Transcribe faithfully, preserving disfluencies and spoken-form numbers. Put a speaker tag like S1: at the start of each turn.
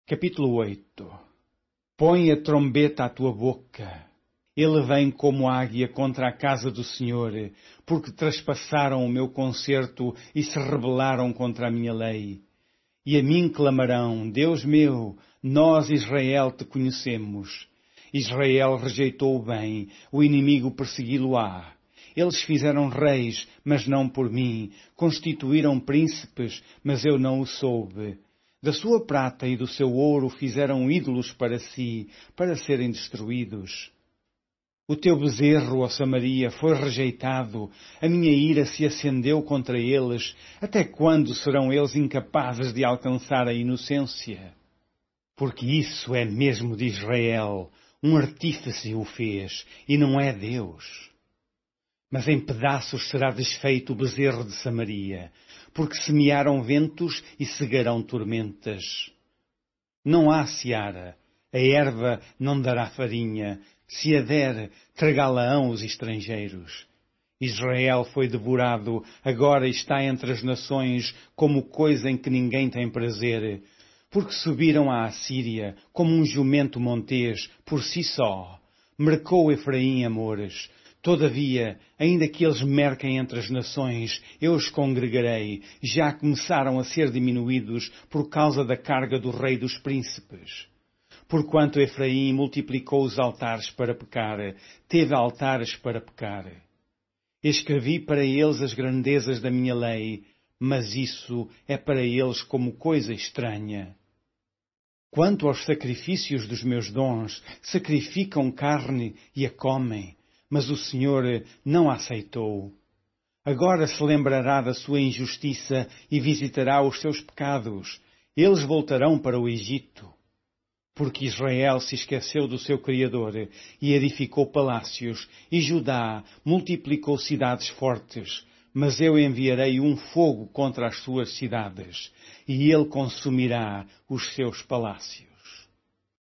S1: Capítulo oito. Põe a trombeta à tua boca. Ele vem como águia contra a casa do Senhor, porque traspassaram o meu concerto e se rebelaram contra a minha lei. E a mim clamarão: Deus meu, nós Israel te conhecemos. Israel rejeitou o bem, o inimigo persegui-lo-á. Eles fizeram reis, mas não por mim, constituíram príncipes, mas eu não o soube. Da sua prata e do seu ouro fizeram ídolos para si, para serem destruídos. O teu bezerro, ó Samaria, foi rejeitado, a minha ira se acendeu contra eles. Até quando serão eles incapazes de alcançar a inocência? Porque isso é mesmo de Israel, um artífice o fez, e não é Deus. Mas em pedaços será desfeito o bezerro de Samaria, porque semearam ventos e cegarão tormentas. Não há seara, a erva não dará farinha, se a der, tragá-la-ão os estrangeiros. Israel foi devorado, agora está entre as nações como coisa em que ninguém tem prazer, porque subiram à Assíria como um jumento montês por si só. Mercou Efraim amores. Todavia, ainda que eles merquem entre as nações, eu os congregarei, já começaram a ser diminuídos por causa da carga do rei dos príncipes. Porquanto Efraim multiplicou os altares para pecar, teve altares para pecar. Escrevi para eles as grandezas da minha lei, mas isso é para eles como coisa estranha. Quanto aos sacrifícios dos meus dons, sacrificam carne e a comem, mas o Senhor não a aceitou. Agora se lembrará da sua injustiça e visitará os seus pecados. Eles voltarão para o Egito. Porque Israel se esqueceu do seu Criador e edificou palácios, e Judá multiplicou cidades fortes. Mas eu enviarei um fogo contra as suas cidades, e ele consumirá os seus palácios.